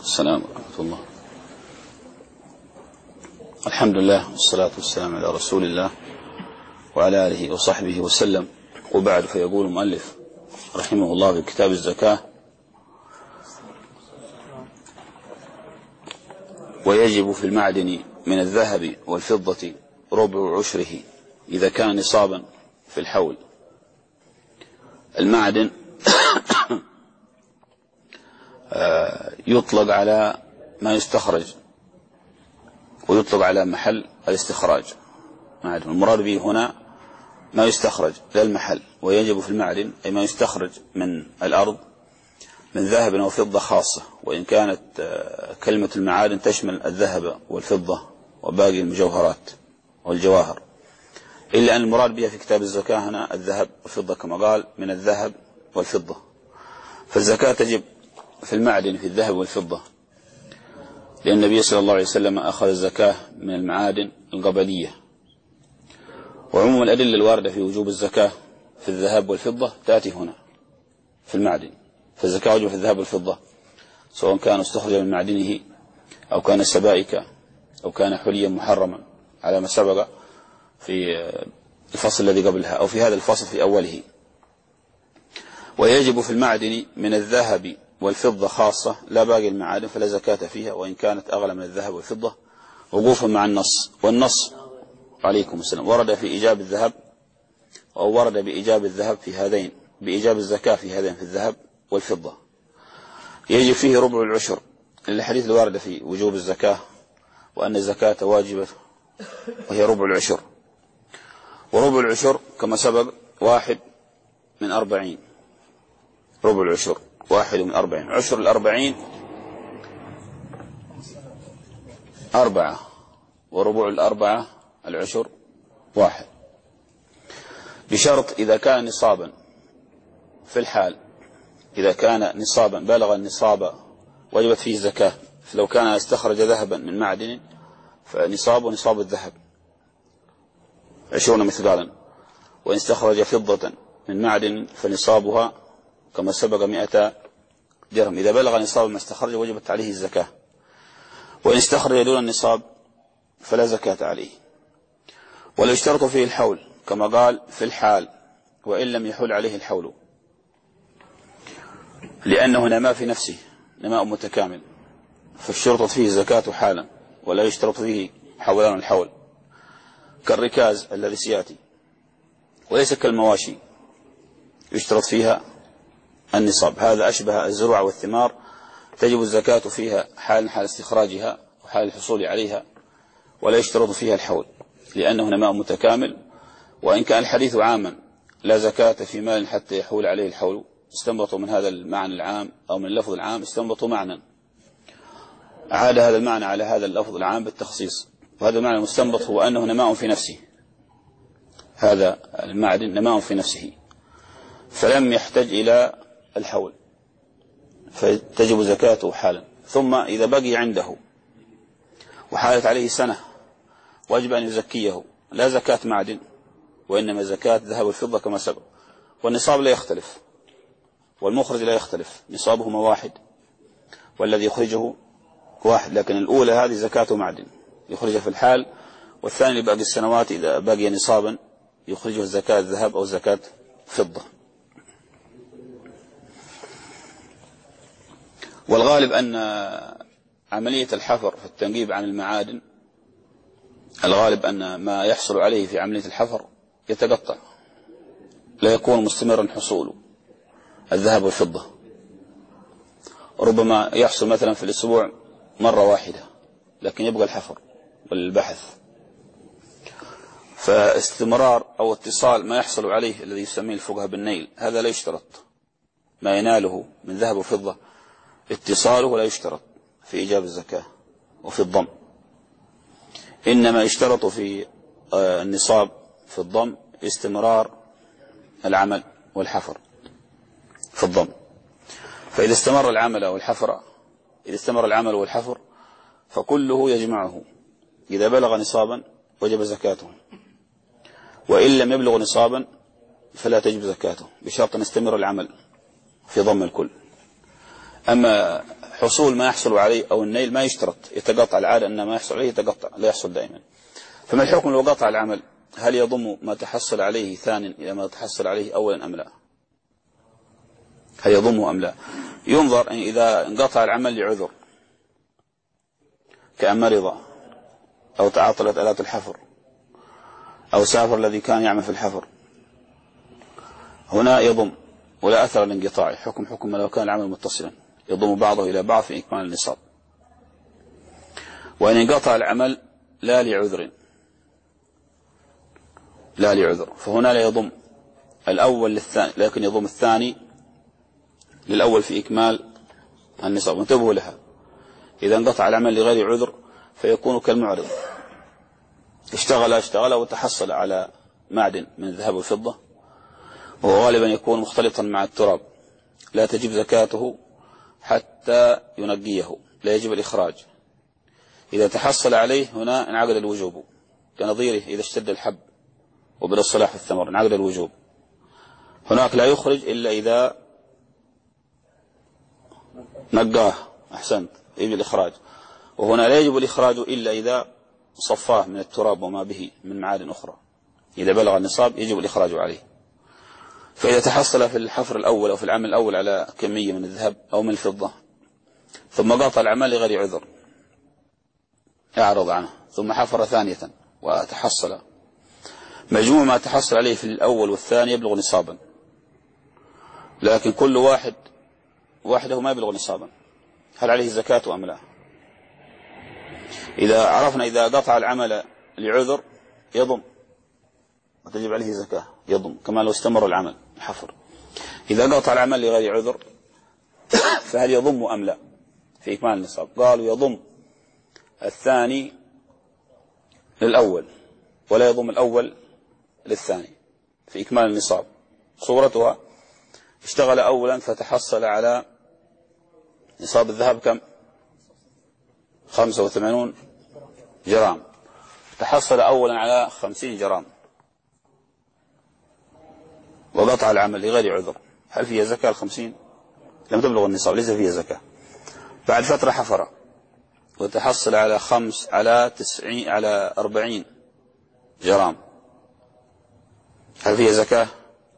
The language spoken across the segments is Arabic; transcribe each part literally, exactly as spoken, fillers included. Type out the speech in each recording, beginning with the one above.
السلام ورحمة الله. الحمد لله والصلاة والسلام على رسول الله وعلى آله وصحبه وسلم، وبعد. فيقول المؤلف رحمه الله في كتاب الزكاة: ويجب في المعدن من الذهب والفضة ربع عشره إذا كان نصابا في الحول. المعدن يطلق على ما يستخرج ويطلق على محل الاستخراج. معدن المراد به هنا ما يستخرج لا المحل. ويجب في المعدن أي ما يستخرج من الأرض من ذهب أو فضة خاصة، وإن كانت كلمة المعادن تشمل الذهب والفضة وباقي المجوهرات والجواهر، إلا أن المراد بها في كتاب الزكاة هنا الذهب والفضة كما قال من الذهب والفضة. فالزكاة تجب في المعدن في الذهب والفضة، لأن النبي صلى الله عليه وسلم أخذ الزكاة من المعادن القبلية. وعموم الأدلة الواردة في وجوب الزكاة في الذهب والفضة تأتي هنا في المعدن. فالزكاة وجب في الذهب والفضة سواء كان استخرج من معدنه أو كان سبائك أو كان حليا محرما على ما سبق في الفصل الذي قبلها أو في هذا الفصل في أوله. ويجب في المعدن من الذهب والفضة خاصة لا باقي المعادن فلا زكاة فيها، وإن كانت أغلى من الذهب والفضة، وقوفا مع النص. والنص عليكم السلام ورد في إيجاب الذهب أو ورد بإيجاب الذهب في هذين بإيجاب الزكاة في هذين في الذهب والفضة. يجب فيه ربع العشر الحديث الوارد في وجوب الزكاة وأن الزكاة واجبة وهي ربع العشر. وربع العشر كما سبق واحد من أربعين. ربع العشر واحد من أربعين. عشر الأربعين أربعة، وربع الأربعة العشر واحد، بشرط إذا كان نصابا في الحال. إذا كان نصابا بلغ النصاب وجبت فيه الزكاة. فلو كان استخرج ذهبا من معدن فنصابه نصاب الذهب عشرون مثقالا، وإن استخرج فضة من معدن فنصابها كما سبق مئة درهم. إذا بلغ نصاب ما استخرج وجبت عليه الزكاة. وإن استخرج دون النصاب فلا زكاة عليه. ولا يشترط فيه الحول كما قال في الحال وإن لم يحول عليه الحول، لأنه نما في نفسه نماء متكامل، فالشرط فيه الزكاة حالا، ولا يشترط فيه حولان الحول كالركاز الذي سيأتي. وليس كالمواشي يشترط فيها النصاب. هذا أشبه الزروع والثمار تجب الزكاة فيها حال حال استخراجها وحال الحصول عليها، ولا يشترط فيها الحول لأنه نماء متكامل. وإن كان الحديث عاما لا زكاة في مال حتى يحول عليه الحول، استنبطوا من هذا المعنى العام أو من اللفظ العام استنبطوا معنى عاد هذا المعنى على هذا اللفظ العام بالتخصيص. وهذا المعنى المستنبط هو أنه نماء في نفسه. هذا المعدن نماء في نفسه فلم يحتاج إلى الحول فتجب زكاته حالا. ثم إذا بقي عنده وحالت عليه سنة واجب أن يزكيه، لا زكاة معدن وإنما زكاة ذهب والفضة كما سبق. والنصاب لا يختلف والمخرج لا يختلف، نصابهما واحد والذي يخرجه واحد، لكن الأولى هذه زكاة معدن يخرجها في الحال، والثاني لباقي السنوات إذا بقي نصابا يخرجه زكاة ذهب أو زكاة فضة. والغالب أن عملية الحفر في التنقيب عن المعادن الغالب أن ما يحصل عليه في عملية الحفر يتقطع، لا يكون مستمرا حصوله الذهب والفضة. ربما يحصل مثلا في الأسبوع مرة واحدة، لكن يبقى الحفر والبحث. فاستمرار أو اتصال ما يحصل عليه الذي يسميه الفقهاء بالنيل هذا لا يشترط. ما يناله من ذهب وفضة اتصاله لا يشترط في إيجاب الزكاة وفي الضم. إنما يشترط في النصاب في الضم استمرار العمل والحفر في الضم. فإذا استمر العمل أو الحفر إذا استمر العمل والحفر فكله يجمعه. إذا بلغ نصابا وجب زكاته، وإن لم يبلغ نصابا فلا تجب زكاته بشرط أن يستمر العمل في ضم الكل. أما حصول ما يحصل عليه أو النيل ما يشترط، يتقطع، العادة أن ما يحصل عليه يتقطع، لا يحصل دائما. فما الحكم لو قطع العمل؟ هل يضم ما تحصل عليه ثانيا إلى ما تحصل عليه أولا أم لا؟ هل يضمه أم لا؟ ينظر إذا انقطع العمل لعذر كأن مرض أو تعاطلت آلات الحفر أو سافر الذي كان يعمل في الحفر، هنا يضم ولا أثر لانقطاعه، حكم حكم لو كان العمل متصلا، يضم بعضه إلى بعض في إكمال النصاب. وإن انقطع العمل لا لعذر لا لعذر فهنا لا يضم الأول للثاني، لكن يضم الثاني للأول في إكمال النصاب. انتبهوا لها، إذا انقطع العمل لغير عذر فيكون كالمعرض، اشتغل اشتغل وتحصل على معدن من الذهب والفضة، وهو غالبا يكون مختلطا مع التراب، لا تجب زكاته حتى ينقيه، لا يجب الإخراج. إذا تحصل عليه هنا انعقد الوجوب، كنظيره إذا اشتد الحب وبدأ الصلاح في الثمر انعقد الوجوب. هناك لا يخرج إلا إذا نقاه، أحسنت، يجب الإخراج. وهنا لا يجب الإخراج إلا إذا صفاه من التراب وما به من معادن أخرى، إذا بلغ النصاب يجب الإخراج عليه. فإذا تحصل في الحفر الأول أو في العمل الأول على كمية من الذهب أو من الفضة ثم قاطع العمل لغير عذر أعرض عنه ثم حفر ثانية وتحصل، مجموع ما تحصل عليه في الأول والثاني يبلغ نصابا، لكن كل واحد واحده ما يبلغ نصابا، هل عليه زكاة أم لا؟ إذا عرفنا إذا قطع العمل لعذر يضم وتجب عليه زكاة، يضم كما لو استمر العمل حفر. إذا قطع العمل لغير عذر فهل يضم أم لا في إكمال النصاب؟ قالوا يضم الثاني للأول ولا يضم الأول للثاني في إكمال النصاب. صورتها اشتغل أولا فتحصل على نصاب الذهب كم؟ خمسة وثمانون جرام، تحصل أولا على خمسين جرام وقطع العمل لغير عذر، هل فيها زكاة؟ الخمسين لم تبلغ النصاب ليس فيها زكاة. بعد فترة حفر وتحصل على خمس على تسعين على أربعين جرام، هل فيها زكاة؟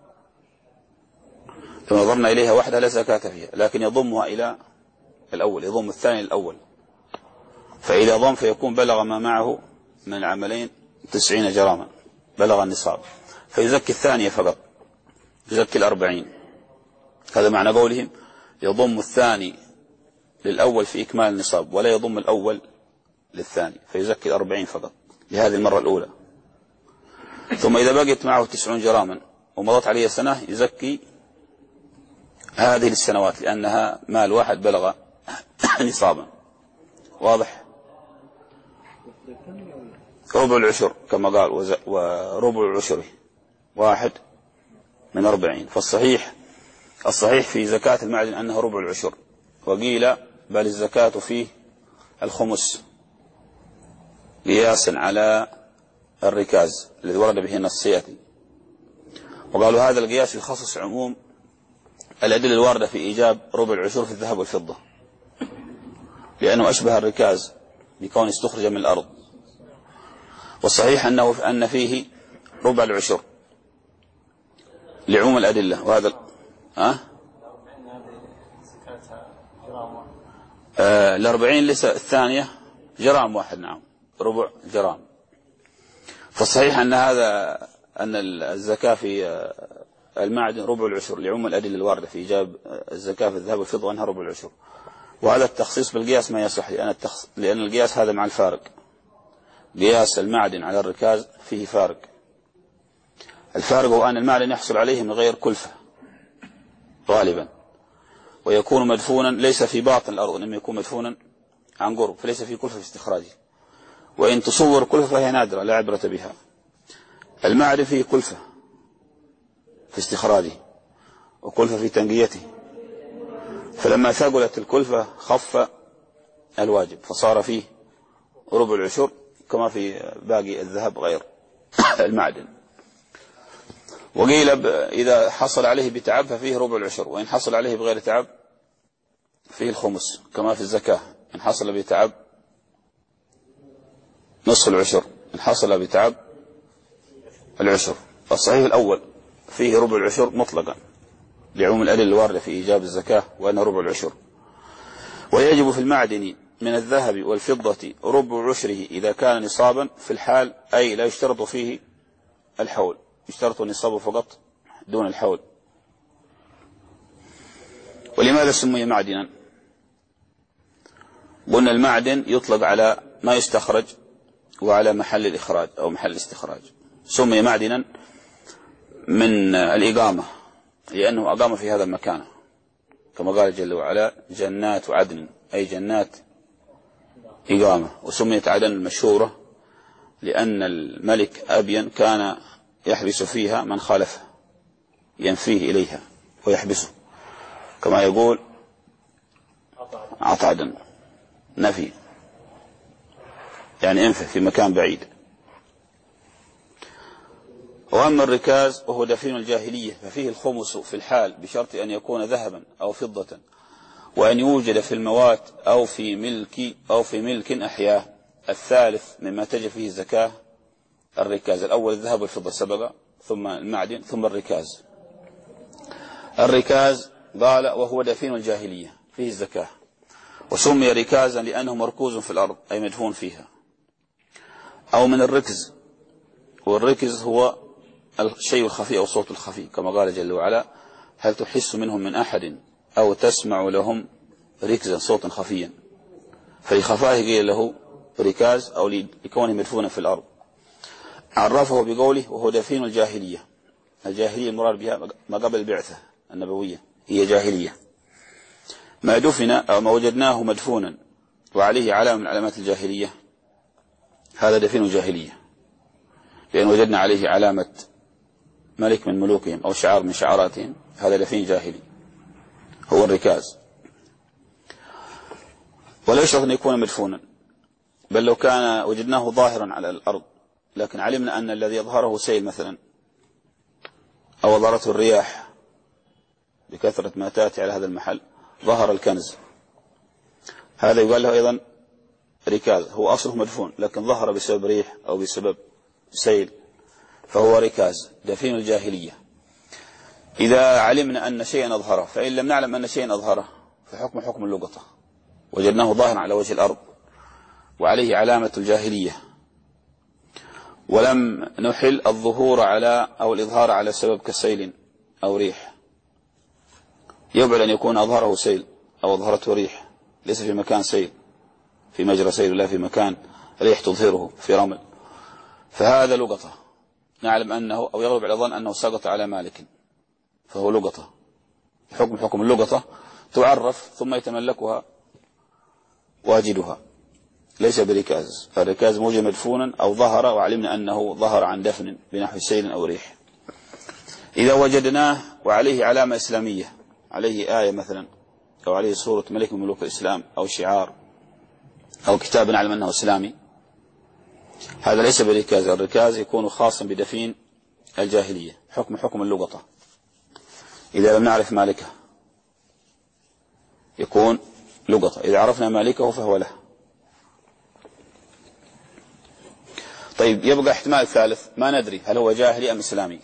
لو نظرنا إليها وحدها لا زكاة فيها، لكن يضمها إلى الأول، يضم الثاني الأول، فإذا ضم فيكون بلغ ما معه من العملين تسعين جراما، بلغ النصاب، فيزكي الثانية فقط، يزكي الأربعين. هذا معنى قولهم يضم الثاني للأول في إكمال النصاب ولا يضم الأول للثاني، فيزكي الأربعين فقط لهذه المرة الأولى. ثم إذا بقيت معه تسعون جراما ومضت عليه سنة يزكي هذه السنوات لأنها مال واحد بلغ نصابا. واضح؟ ربع العشر كما قال، وربع العشر واحد من أربعين، فالصحيح الصحيح في زكاة المعدن أنه ربع العشر، وقيل بل الزكاة فيه الخمس قياسا على الركاز الذي ورد به النص سيأتي. وقالوا هذا القياس يخصص عموم الأدلة الواردة في إيجاب ربع العشر في الذهب والفضة، لأنه أشبه الركاز بكون استخرج من الأرض، والصحيح أنه أن فيه ربع العشر لعموم الأدلة. وهذا ها آه الأربعين ليس الثانية جرام واحد، نعم ربع جرام. فالصحيح أن هذا أن الزكاة في المعدن ربع العشر لعموم الأدلة الواردة في إيجاب الزكاة في الذهب والفضة وأنها ربع العشر. وهذا التخصيص بالقياس ما يصح، لأن, التخص... لأن القياس هذا مع الفارق، قياس المعدن على الركاز فيه فارق. الفارق هو أن المعدن يحصل عليه من غير كلفة غالبا، ويكون مدفونا ليس في باطن الأرض، إنما يكون مدفونا عن قرب، فليس في كلفة في استخراجه، وإن تصور كلفة فهي نادرة لا عبرة بها. المعدن فيه كلفة في استخراجه وكلفة في تنقيته، فلما ثقلت الكلفة خف الواجب فصار فيه ربع العشر كما في باقي الذهب غير المعدن. وقيل إذا حصل عليه بتعب ففيه ربع العشر، وإن حصل عليه بغير تعب فيه الخمس كما في الزكاة، إن حصل بتعب نصف العشر، إن حصل بتعب العشر. الصحيح الأول فيه ربع العشر مطلقا لعموم الأدلة الواردة في إيجاب الزكاة وأنه ربع العشر. ويجب في المعدن من الذهب والفضة ربع عشره إذا كان نصابا في الحال، أي لا يشترط فيه الحول، يشترط النصاب فقط دون الحول. ولماذا سمي معدنا؟ قلنا المعدن يطلق على ما يستخرج وعلى محل الإخراج أو محل الاستخراج. سمي معدنا من الإقامة لأنه أقام في هذا المكان، كما قال جل وعلا جنات عدن، أي جنات إقامة. وسميت عدن المشهورة لأن الملك أبين كان يحبس فيها من خالفه، ينفيه إليها ويحبسه، كما يقول عط عدن، نفي يعني انفه في مكان بعيد. وأما الركاز وهو دفين الجاهلية ففيه الخمس في الحال بشرط أن يكون ذهبا أو فضة، وأن يوجد في الموات أو في ملك أو في ملك أحياه. الثالث مما تجب فيه الزكاة الركاز. الأول الذهب والفضة سبق، ثم المعدن، ثم الركاز. الركاز قال وهو دفين الجاهلية فيه الزكاة، وسمي ركازا لأنه مركوز في الأرض أي مدفون فيها. أو من الركز، والركز هو الشيء الخفي أو الصوت الخفي، كما قال جل وعلا هل تحس منهم من أحد أو تسمع لهم ركزا، صوتا خفيا. فلخفائه قيل له ركاز أو لكونه مدفونا في الأرض. عرفه بقوله وهو دفين الجاهلية. الجاهلية المراد بها ما قبل البعثة النبوية هي جاهلية. ما دفن أو ما وجدناه مدفونا وعليه علامة من علامات الجاهلية هذا دفين الجاهلية، لأن وجدنا عليه علامة ملك من ملوكهم أو شعار من شعاراتهم، هذا دفين جاهلي هو الركاز. ولا يشرط أن يكون مدفونا، بل لو كان وجدناه ظاهرا على الأرض لكن علمنا أن الذي يظهره سيل مثلا أو ظهرته الرياح بكثرة ما تأتي على هذا المحل ظهر الكنز، هذا يقال له أيضا ركاز. هو أصله مدفون لكن ظهر بسبب ريح أو بسبب سيل، فهو ركاز دفين الجاهلية. إذا علمنا أن شيئا أظهره، فإن لم نعلم أن شيئا أظهره فحكم حكم اللقطة، وجدناه ظاهرا على وجه الأرض وعليه علامة الجاهلية، ولم نحل الظهور على أو الإظهار على سبب كسيل أو ريح. يبعد أن يكون أظهره سيل أو أظهرته ريح، ليس في مكان سيل في مجرى سيل، لا في مكان ريح تظهره في رمل، فهذا لقطة نعلم أنه أو يغلب على الظن أنه سقط على مالك، فهو لقطة. حكم حكم اللقطة تعرف ثم يتملكها واجدها، ليس بركاز. فالركاز موجود مدفونا أو ظهر وعلمنا أنه ظهر عن دفن بنحو سيل أو ريح. إذا وجدناه وعليه علامة إسلامية، عليه آية مثلا أو عليه صورة ملك من ملوك الإسلام أو شعار أو كتاب نعلم أنه إسلامي، هذا ليس بركاز. الركاز يكون خاصا بدفين الجاهلية، حكم حكم اللقطة. إذا لم نعرف مالكه يكون لقطة، إذا عرفنا مالكه فهو له. طيب يبقى احتمال ثالث، ما ندري هل هو جاهلي أم إسلامي،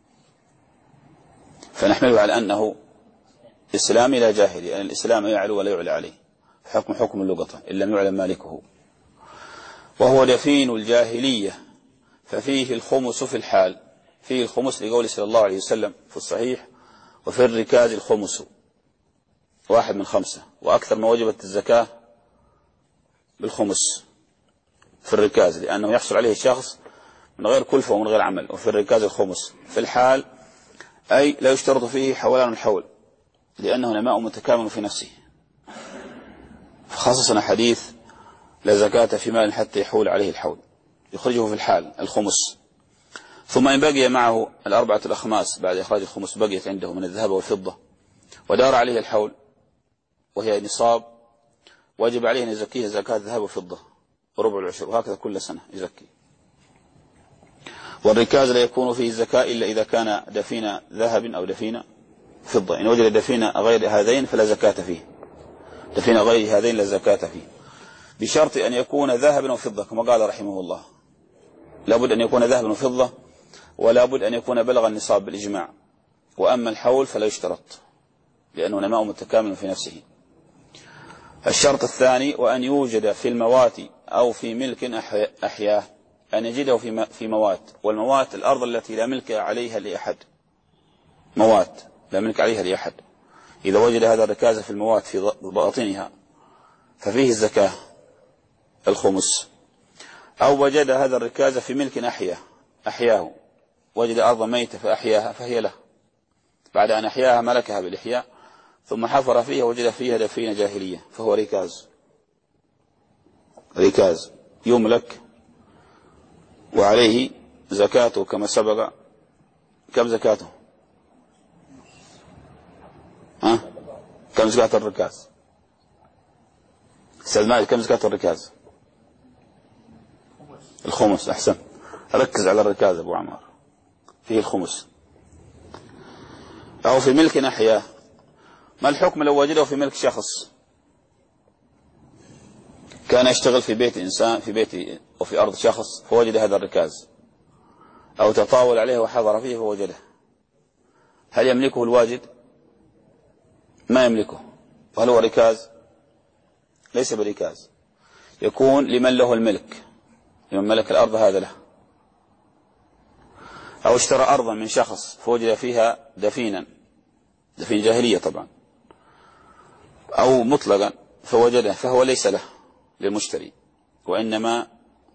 فنحمله على أنه إسلامي لا جاهلي، لأن الإسلام يعلو ولا يعلى عليه، حكم حكم اللقطة إن لم يعلم مالكه. وهو دفين الجاهلية ففيه الخمس في الحال، فيه الخمس لقول صلى الله عليه وسلم في الصحيح وفي الركاز الخمس واحد من خمسة، وأكثر ما وجبت الزكاة بالخمس في الركاز، لأنه يحصل عليه الشخص من غير كلفة ومن غير عمل. وفي الركاز الخمس في الحال أي لا يشترط فيه حولان الحول، لأنه نماء متكامل في نفسه. خصصنا حديث لا زكاة في مال حتى يحول عليه الحول، يخرجه في الحال الخمس. ثم إن بقي معه الأربعة الأخماس بعد إخراج الخمس بقيت عنده من الذهب والفضة ودار عليه الحول وهي نصاب، واجب عليه أن يزكيه زكاة الذهب والفضة وربع العشر، وهكذا كل سنة يزكي. والركاز لا يكون فيه الزكاة إلا إذا كان دفين ذهب أو دفين فضة. إن وجد دفين غير هذين فلا زكاة فيه. دفين غير هذين لا زكاة فيه، بشرط أن يكون ذهبا وفضة كما قال رحمه الله، لابد أن يكون ذهبا وفضة، ولا بد أن يكون بلغ النصاب بالإجماع. وأما الحول فلا يشترط لأنه نماء متكامل في نفسه. الشرط الثاني وأن يوجد في الموات أو في ملك أحياه، أن يجده في موات، والموات الأرض التي لا ملك عليها لأحد، موات لا ملك عليها لأحد. إذا وجد هذا الركاز في الموات في باطنها ففيه الزكاة الخمس. أو وجد هذا الركاز في ملك أحياه أحياه وجد أرض ميتة فأحياها فهي له، بعد أن أحياها ملكها بالإحياء ثم حفر فيها وجد فيها دفين جاهلية فهو ركاز، ركاز يملك وعليه زكاته كما سبق. كم زكاته؟ ها؟ كم زكاة الركاز؟ سلمان كم زكاة الركاز؟ الخمس. أحسن، ركز على الركاز أبو عمار، فيه الخمس. أو في ملك أحياه، ما الحكم لو وجده في ملك شخص؟ كان يشتغل في بيت إنسان، في بيت أو في أرض شخص فوجد هذا الركاز، أو تطاول عليه وحضر فيه فوجده، هل يملكه الواجد؟ ما يملكه. وهل هو ركاز؟ ليس بركاز، يكون لمن له الملك، لمن ملك الأرض هذا له. أو اشترى أرضا من شخص فوجد فيها دفينا، دفين جاهلية طبعا، أو مطلقا فوجده فهو ليس له للمشتري، وإنما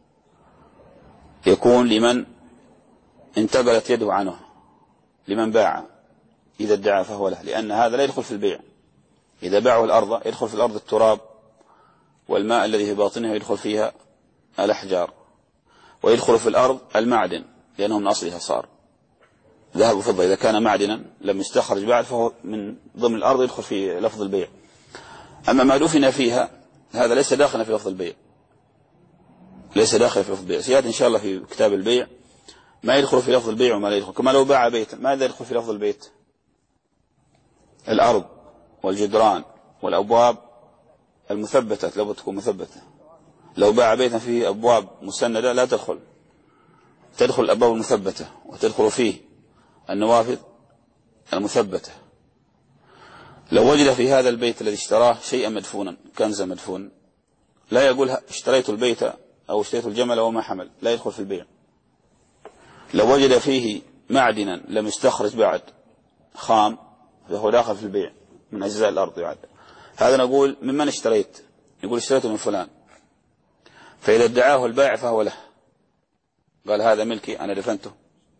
يكون لمن انتقلت يده عنه، لمن باع. إذا ادعى فهو له، لأن هذا لا يدخل في البيع. إذا باعه الأرض يدخل في الأرض التراب والماء الذي في باطنها، يدخل فيها الأحجار، ويدخل في الأرض المعدن لأنه من أصلها صار ذهب وفضة. إذا كان معدنا لم يستخرج بعد فهو من ضمن الأرض يدخل في لفظ البيع. أما ما دفن فيها هذا ليس داخلا في لفظ البيع، ليس داخل في لفظ البيع. سيأتي إن شاء الله في كتاب البيع ما يدخل في لفظ البيع وما لا يدخل. كما لو باع بيتا ماذا يدخل في لفظ البيت؟ الأرض والجدران والأبواب المثبتة لابد تكون مثبتة. لو باع بيتا فيه أبواب مسندة لا تدخل، تدخل الأبواب المثبتة وتدخل فيه النوافذ المثبتة. لو وجد في هذا البيت الذي اشتراه شيئا مدفونا، كنزا مدفون، لا يقول اشتريت البيت أو اشتريت الجمل وما حمل، لا يدخل في البيع. لو وجد فيه معدنا لم يستخرج بعد خام فهو داخل في البيع من أجزاء الأرض يعد. هذا نقول ممن اشتريت، يقول اشتريته من فلان، فإذا ادعاه البائع فهو له، قال هذا ملكي أنا دفنته.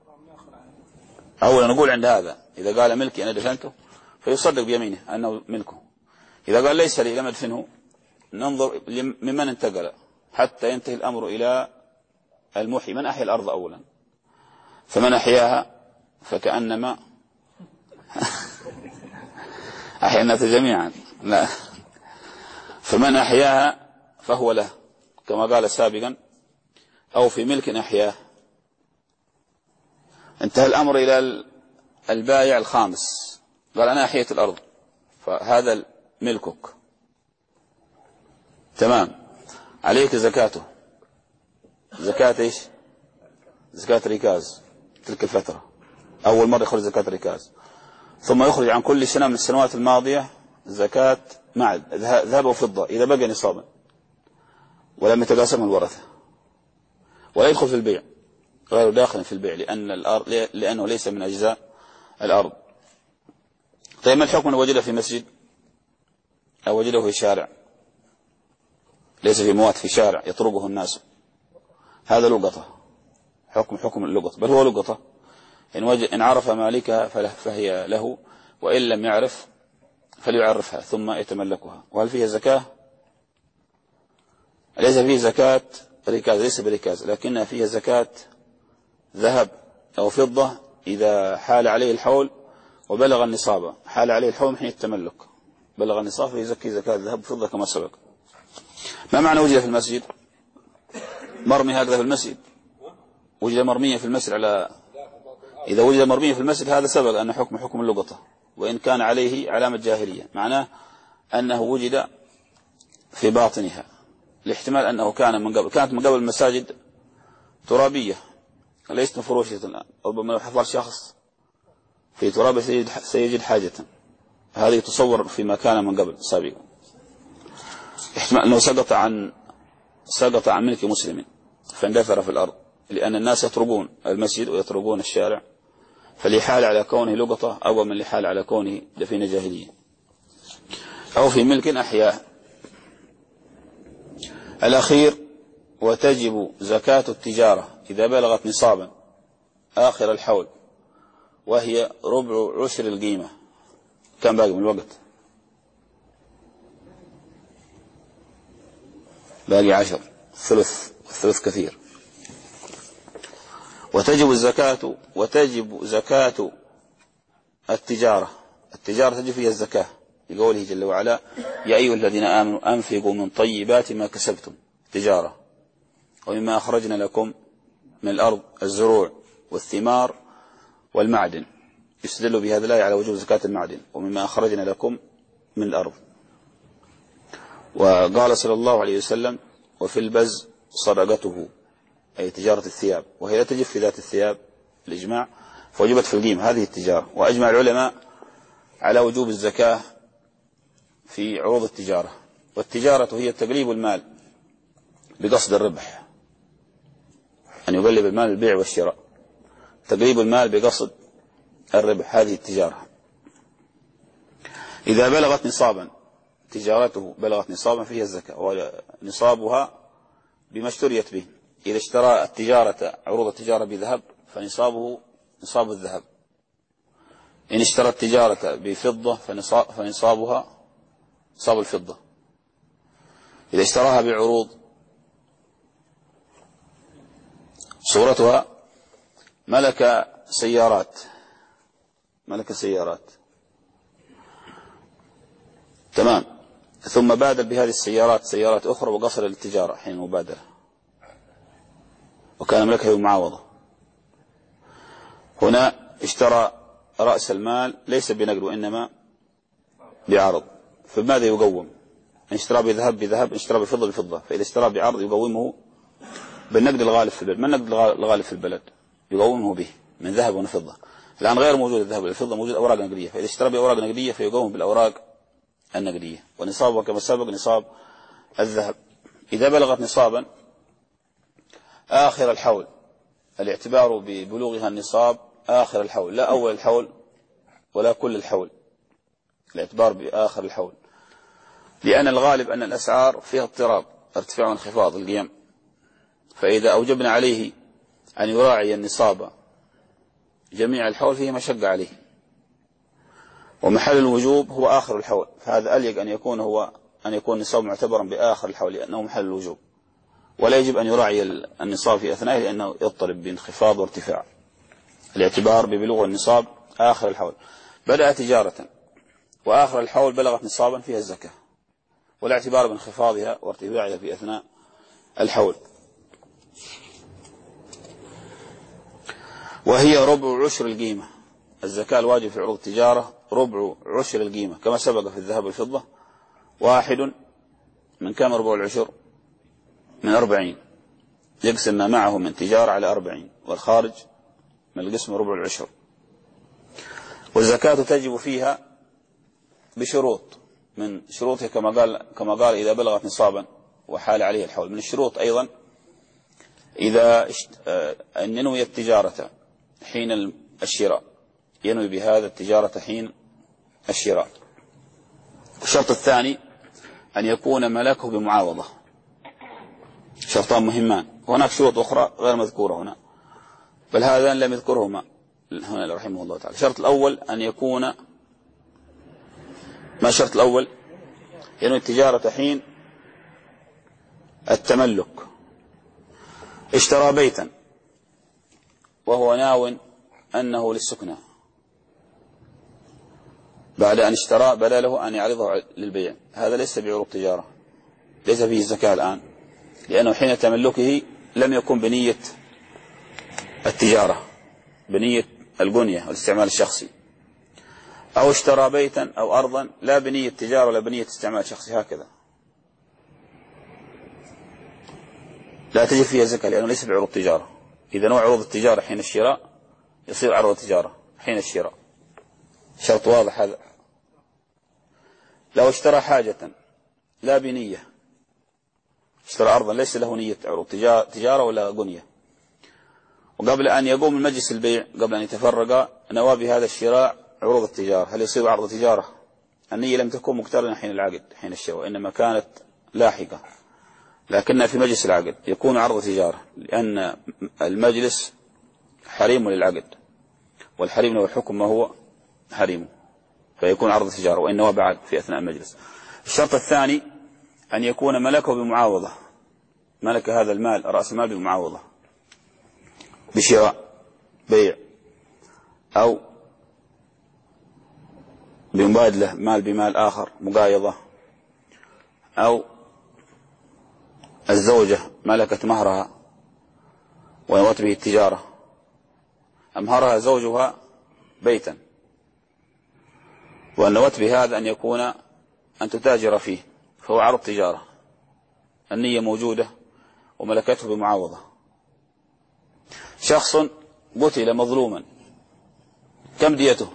أولا نقول عند هذا إذا قال ملكي أنا دفنته فيصدق بيمينه أنه ملكه. إذا قال ليس لي لم أدفنه ننظر ممن انتقل حتى ينتهي الأمر إلى المحي. من أحيا الأرض أولا؟ فمن أحياها فكأنما أحيا الناس جميعا، لا، فمن أحياها فهو له كما قال سابقا. أو في ملك أحياه. انتهى الأمر إلى البائع الخامس، قال أنا أحييت الأرض فهذا ملكك، تمام، عليك زكاته. زكاة إيش؟ زكاة ركاز. تلك الفترة أول مرة يخرج زكاة ركاز، ثم يخرج عن كل سنة من السنوات الماضية زكاة معد ذهب وفضة إذا بقى نصابا ولم يتقاسمه الورثة، ولا يدخل في البيع، غير داخل في البيع لأن الأرض لأنه ليس من أجزاء الأرض. طيب ما الحكم لو وجده في مسجد أو وجده في شارع، ليس في موات، في شارع يطرقه الناس، هذا لقطة، حكم حكم اللقطة، بل هو لقطة إن, إن عرف مالكها فهي له، وإن لم يعرف فليعرفها ثم يتملكها. وهل فيها زكاة؟ ليس فيه زكاة ركاز، ليس بركاز، لكنها فيها زكاة ذهب أو فضة إذا حال عليه الحول وبلغ النصاب. حال عليه الحول من حين التملك، بلغ النصاب فيزكي زكاة ذهب وفضة كما سبق. ما معنى وجد في المسجد؟ مرمي هكذا في المسجد، وجد مرمية في المسجد على إذا وجد مرمية في المسجد هذا سبق أن حكم حكم اللقطة، وإن كان عليه علامة جاهلية، معناه أنه وجد في باطنها، الاحتمال أنه كان من قبل، كانت من قبل المساجد ترابية ليست مفروشة الآن، ربما لو حفر شخص في تراب سيجد حاجة، هذه تصور فيما كان من قبل سابقا. احتمال أنه سقط عن سقط عن ملك مسلم فاندثر في الأرض، لأن الناس يتركون المسجد ويتركون الشارع، فالإحالة على كونه لقطة أو من الإحالة على كونه دفين جاهلية أو في ملك أحياء. الأخير وتجب زكاة التجارة إذا بلغت نصابا آخر الحول، وهي ربع عشر القيمة. كم باقي من الوقت؟ باقي عشر، ثلث، الثلث كثير. وتجب الزكاة وتجب زكاة التجارة، التجارة تجب فيها الزكاة لقوله جل وعلا: يا أيها الذين آمنوا أنفقوا من طيبات ما كسبتم، تجارة، ومما أخرجنا لكم من الأرض الزروع والثمار والمعدن. يستدل بهذا الآية على وجوب زكاة المعدن، ومما أخرجنا لكم من الأرض. وقال صلى الله عليه وسلم: وفي البز صدقته، أي تجارة الثياب، وهي لا تجب في ذات الثياب الإجماع، فوجبت في القيمة هذه التجارة. وأجمع العلماء على وجوب الزكاة في عروض التجارة. والتجارة هي تقليب المال بقصد الربح، أن يقلب المال البيع والشراء، تقليب المال بقصد الربح، هذه التجارة. إذا بلغت نصابا، تجارته بلغت نصابا فيها الزكاة، ونصابها بما اشتريت به. إذا اشترى التجارة عروض التجارة بذهب فنصابه نصاب الذهب، إن اشترى التجارة بفضة فنصابها نصاب الفضة. إذا اشتراها بعروض صورتها ملك سيارات، ملك سيارات تمام، ثم بادل بهذه السيارات سيارات أخرى وقصر للتجارة حين المبادلة، وكان ملكه بمعاوضة. هنا اشترى رأس المال ليس بنقد وإنما بعرض، فماذا يقوم؟ إن اشترى بذهب بذهب، إن اشترى بفضة بفضة. فإذا اشترى بعرض يقومه بالنقد الغالب في البلد. ما النقد الغالب في البلد؟ يقومه به من ذهب وفضة. الآن غير موجود الذهب والفضة، موجود أوراق نقدية، فإذا اشترى بأوراق نقدية فيقوم بالأوراق النقدية، ونصابها كما سبق نصاب الذهب. إذا بلغت نصابا آخر الحول، الاعتبار ببلوغها النصاب آخر الحول، لا أول الحول ولا كل الحول، الاعتبار بآخر الحول، لأن الغالب أن الأسعار فيها اضطراب، ارتفاع وانخفاض القيم. فإذا أوجبنا عليه أن يراعي النصاب جميع الحول فيه مشقة عليه، ومحل الوجوب هو آخر الحول، فهذا أليق أن يكون هو أن يكون النصاب معتبرا بآخر الحول لأنه محل الوجوب، ولا يجب أن يراعي النصاب في أثنائه لأنه يضطرب بانخفاض وارتفاع. الاعتبار ببلوغ النصاب آخر الحول. بدأ تجارة وآخر الحول بلغت نصابا فيها الزكاة، ولا اعتبار بانخفاضها وارتفاعها في أثناء الحول. وهي ربع عشر القيمة. الزكاة الواجب في عروض التجارة ربع عشر القيمة كما سبق في الذهب والفضة. واحد من كم ربع العشر؟ من أربعين، يقسم ما معه من تجارة على أربعين، والخارج من القسم ربع العشر. والزكاة تجب فيها بشروط، من شروطها كما قال كما قال إذا بلغت نصابا وحال عليه الحول. من الشروط أيضا إذا أن ينوي التجارة حين الشراء، ينوي بهذا التجارة حين الشراء. الشرط الثاني أن يكون ملكه بمعاوضة. شرطان مهمان، وهناك شروط أخرى غير مذكورة هنا، بل هذان لم يذكرهما هنا رحمه الله تعالى. الشرط الأول أن يكون، ما الشرط الأول؟ ينوي التجارة حين التملك. اشترى بيتا وهو ناو أنه للسكنى، بعد أن اشترى بدا له أن يعرضه للبيع، هذا ليس بعروض تجارة، ليس فيه الزكاة الآن، لأنه حين تملكه لم يكن بنية التجارة، بنية البنية والاستعمال الشخصي. أو اشترى بيتا أو أرضا لا بنية تجارة ولا بنية استعمال شخصي، هكذا لا تجب فيها زكاة لأنه ليس بعروض التجارة. إذا نوع عروض التجارة حين الشراء يصير عرض التجارة حين الشراء. شرط واضح هذا. لو اشترى حاجة لا بنية، اشترى أرضا ليس له نية عروض تجارة ولا بنية، وقبل أن يقوم من مجلس البيع قبل أن يتفرق نوى بهذا الشراء عروض التجارة، هل يصير عرض تجارة؟ النية لم تكن مقترنة حين العقد حين الشراء، إنما كانت لاحقة، لكنها في مجلس العقد يكون عرض تجارة، لأن المجلس حريم للعقد، والحريم له حكم ما هو حريمه، فيكون عرض تجارة وإن نوى بعد في أثناء المجلس. الشرط الثاني أن يكون ملكه بمعاوضة، ملك هذا المال رأس المال بمعاوضة، بشراء بيع أو بمبادلة مال بمال آخر مقايضة، أو الزوجة ملكت مهرها ونوت به التجارة، أمهرها زوجها بيتا ونوت بهذا أن يكون أن تتاجر فيه، فهو عرض تجارة، النية موجودة وملكته بمعاوضة. شخص قتل مظلوما، كم ديته؟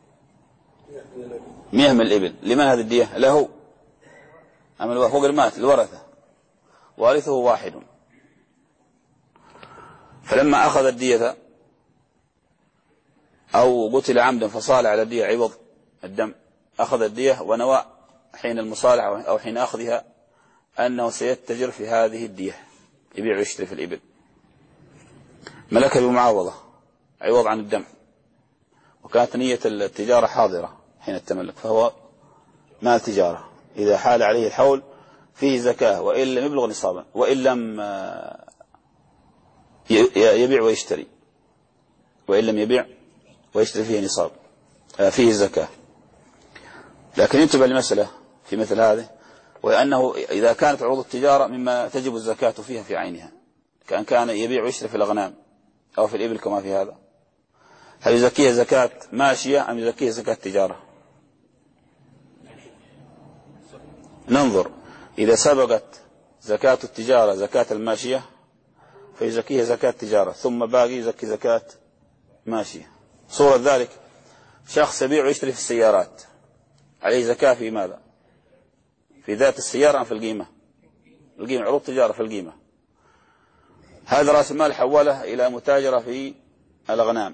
مئة من الإبل. لمن هذه الدية؟ له أم هو قد مات الورثة وارثه واحد، فلما أخذ الدية أو قتل عمدا فصال على الدية عوض الدم، أخذ الدية ونوى حين المصالحة أو حين أخذها أنه سيتجر في هذه الدية، يبيع ويشتري في الإبل، ملكه بمعاوضة عوض عن الدم، وكانت نية التجارة حاضرة حين التملك، فهو مال تجارة. إذا حال عليه الحول فيه زكاة وإن لم يبلغ نصابا، وإن لم يبيع ويشتري، وإن لم يبيع ويشتري فيه نصاب فيه زكاة. لكن ينتبه لمسألة في مثل هذه، وأنه إذا كانت عروض التجارة مما تجب الزكاة فيها في عينها، كأن كان يبيع ويشتري في الأغنام أو في الإبل كما في هذا، هل يزكيها زكاة ماشية أم يزكيها زكاة تجارة؟ ننظر، إذا سبقت زكاة التجارة زكاة الماشية فيزكيها زكاة تجارة، ثم باقي يزكي زكاة ماشية. صورة ذلك شخص يبيع ويشتري في السيارات، عليه زكاة في ماذا؟ في ذات السيارة أم في القيمة؟ القيمة، عروض تجارة في القيمة. هذا رأس المال حوله إلى متاجرة في الأغنام،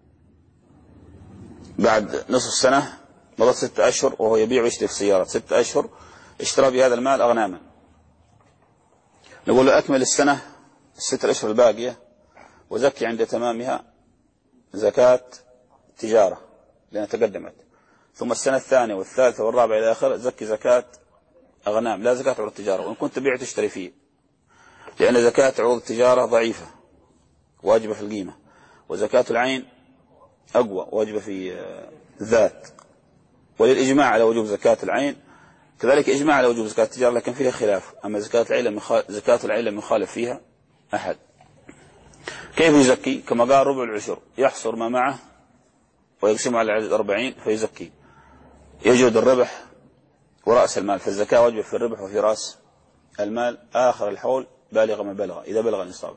بعد نصف سنة مضت ستة أشهر وهو يبيع ويشتري في السيارات، ستة أشهر اشترى بهذا المال أغناما، نقول له أكمل السنة الستة أشهر الباقية وزكي عند تمامها زكاة تجارة لأنها تقدمت، ثم السنة الثانية والثالثة والرابعة إلى آخر زكي زكاة أغنام، لا زكاة عروض التجارة، وإن كنت تبيع تشتري فيه، لأن زكاة عروض التجارة ضعيفة واجبة في القيمة، وزكاة العين أقوى واجبة في الذات. وللإجماع على وجوب زكاة العين كذلك إجماع على وجوب زكاة التجارة، لكن فيها خلاف، أما زكاة العين زكاة العين لم يخالف فيها أحد. كيف يزكي؟ كما قال ربع العشر، يحصر ما معه ويقسم على العدد أربعين فيزكي، يجد الربح ورأس المال، فالزكاة واجبة في الربح وفي رأس المال آخر الحول بالغ ما بلغ إذا بلغ نصابا،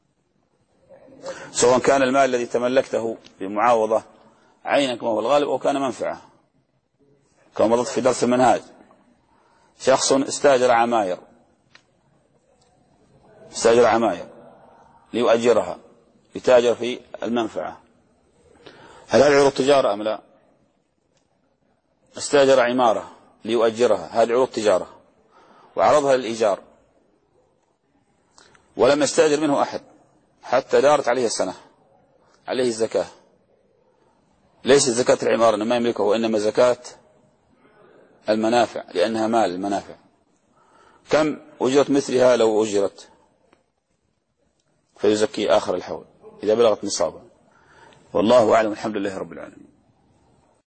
سواء كان المال الذي تملكته بمعاوضة عينا كما هو الغالب أو كان منفعة، كما مضت في درس المنهاج. شخص استاجر عماير استاجر عماير ليؤجرها يتاجر في المنفعة، هل هذه عروض تجارة أم لا؟ استاجر عمارة ليؤجرها، هذه عروض تجارة وعرضها للإيجار، ولم يستاجر منه أحد حتى دارت عليه السنة، عليه الزكاة، ليس زكاة العمارة ما يملكه، وإنما زكاة المنافع لأنها مال المنافع. كم أجرت مثلها لو أجرت؟ فيزكي آخر الحول إذا بلغت نصابا. والله أعلم، الحمد لله رب العالمين.